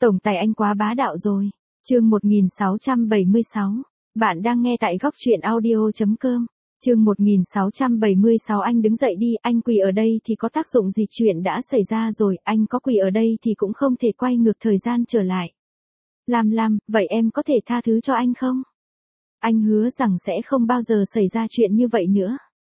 Tổng tài anh quá bá đạo rồi. Chương 1676. Bạn đang nghe tại góc truyện audio.com. Chương 1676. Anh đứng dậy đi, anh quỳ ở đây thì có tác dụng gì? Chuyện đã xảy ra rồi, anh có quỳ ở đây thì cũng không thể quay ngược thời gian trở lại. Lam, vậy em có thể tha thứ cho anh không? Anh hứa rằng sẽ không bao giờ xảy ra chuyện như vậy nữa.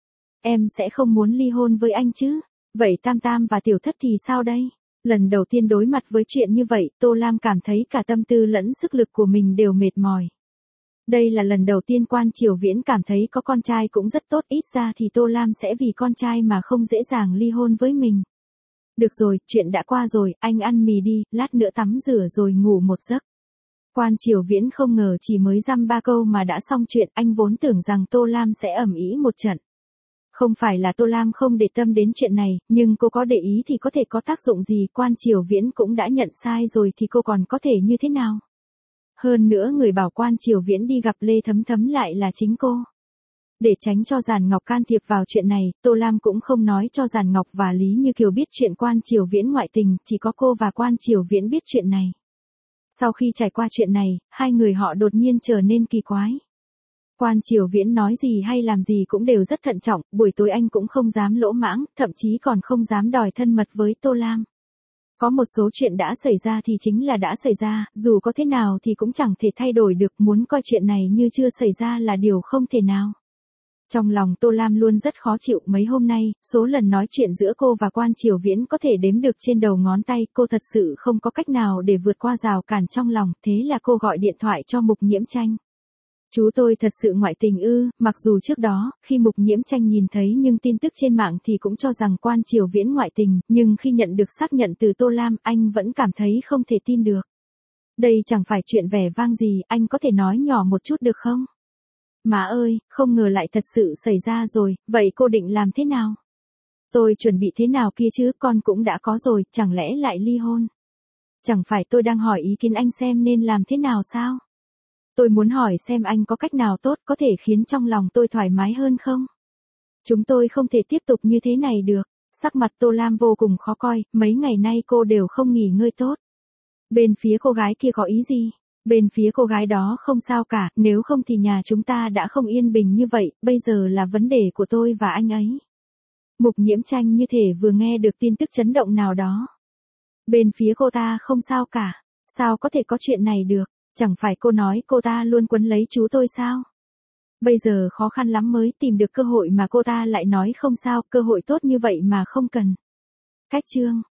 Em sẽ không muốn ly hôn với anh chứ. Vậy Tam Tam và Tiểu Thất thì sao đây? Lần đầu tiên đối mặt với chuyện như vậy, Tô Lam cảm thấy cả tâm tư lẫn sức lực của mình đều mệt mỏi. Đây là lần đầu tiên Quan Triều Viễn cảm thấy có con trai cũng rất tốt, ít ra thì Tô Lam sẽ vì con trai mà không dễ dàng ly hôn với mình. Được rồi, chuyện đã qua rồi, anh ăn mì đi, lát nữa tắm rửa rồi ngủ một giấc. Quan Triều Viễn không ngờ chỉ mới dăm ba câu mà đã xong chuyện, anh vốn tưởng rằng Tô Lam sẽ ầm ĩ một trận. Không phải là Tô Lam không để tâm đến chuyện này, nhưng cô có để ý thì có thể có tác dụng gì? Quan Triều Viễn cũng đã nhận sai rồi thì cô còn có thể như thế nào? Hơn nữa người bảo Quan Triều Viễn đi gặp Lê Thấm Thấm lại là chính cô. Để tránh cho Giản Ngọc can thiệp vào chuyện này, Tô Lam cũng không nói cho Giản Ngọc và Lý Như Kiều biết chuyện Quan Triều Viễn ngoại tình, chỉ có cô và Quan Triều Viễn biết chuyện này. Sau khi trải qua chuyện này, hai người họ đột nhiên trở nên kỳ quái. Quan Triều Viễn nói gì hay làm gì cũng đều rất thận trọng, buổi tối anh cũng không dám lỗ mãng, thậm chí còn không dám đòi thân mật với Tô Lam. Có một số chuyện đã xảy ra thì chính là đã xảy ra, dù có thế nào thì cũng chẳng thể thay đổi được, muốn coi chuyện này như chưa xảy ra là điều không thể nào. Trong lòng Tô Lam luôn rất khó chịu, mấy hôm nay, số lần nói chuyện giữa cô và Quan Triều Viễn có thể đếm được trên đầu ngón tay, cô thật sự không có cách nào để vượt qua rào cản trong lòng, thế là cô gọi điện thoại cho Mục Nhiễm Tranh. Chú tôi thật sự ngoại tình ư? Mặc dù trước đó, khi Mục Nhiễm Tranh nhìn thấy nhưng tin tức trên mạng thì cũng cho rằng Quan Triều Viễn ngoại tình, nhưng khi nhận được xác nhận từ Tô Lam, anh vẫn cảm thấy không thể tin được. Đây chẳng phải chuyện vẻ vang gì, anh có thể nói nhỏ một chút được không? Má ơi, không ngờ lại thật sự xảy ra rồi, vậy cô định làm thế nào? Tôi chuẩn bị thế nào kia chứ, con cũng đã có rồi, chẳng lẽ lại ly hôn? Chẳng phải tôi đang hỏi ý kiến anh xem nên làm thế nào sao? Tôi muốn hỏi xem anh có cách nào tốt có thể khiến trong lòng tôi thoải mái hơn không? Chúng tôi không thể tiếp tục như thế này được. Sắc mặt Tô Lam vô cùng khó coi, mấy ngày nay cô đều không nghỉ ngơi tốt. Bên phía cô gái kia có ý gì? Bên phía cô gái đó không sao cả, nếu không thì nhà chúng ta đã không yên bình như vậy, bây giờ là vấn đề của tôi và anh ấy. Mục Nhiễm Tranh như thể vừa nghe được tin tức chấn động nào đó. Bên phía cô ta không sao cả, sao có thể có chuyện này được? Chẳng phải cô nói cô ta luôn quấn lấy chú tôi sao? Bây giờ khó khăn lắm mới tìm được cơ hội mà cô ta lại nói không sao, cơ hội tốt như vậy mà không cần. Cách chương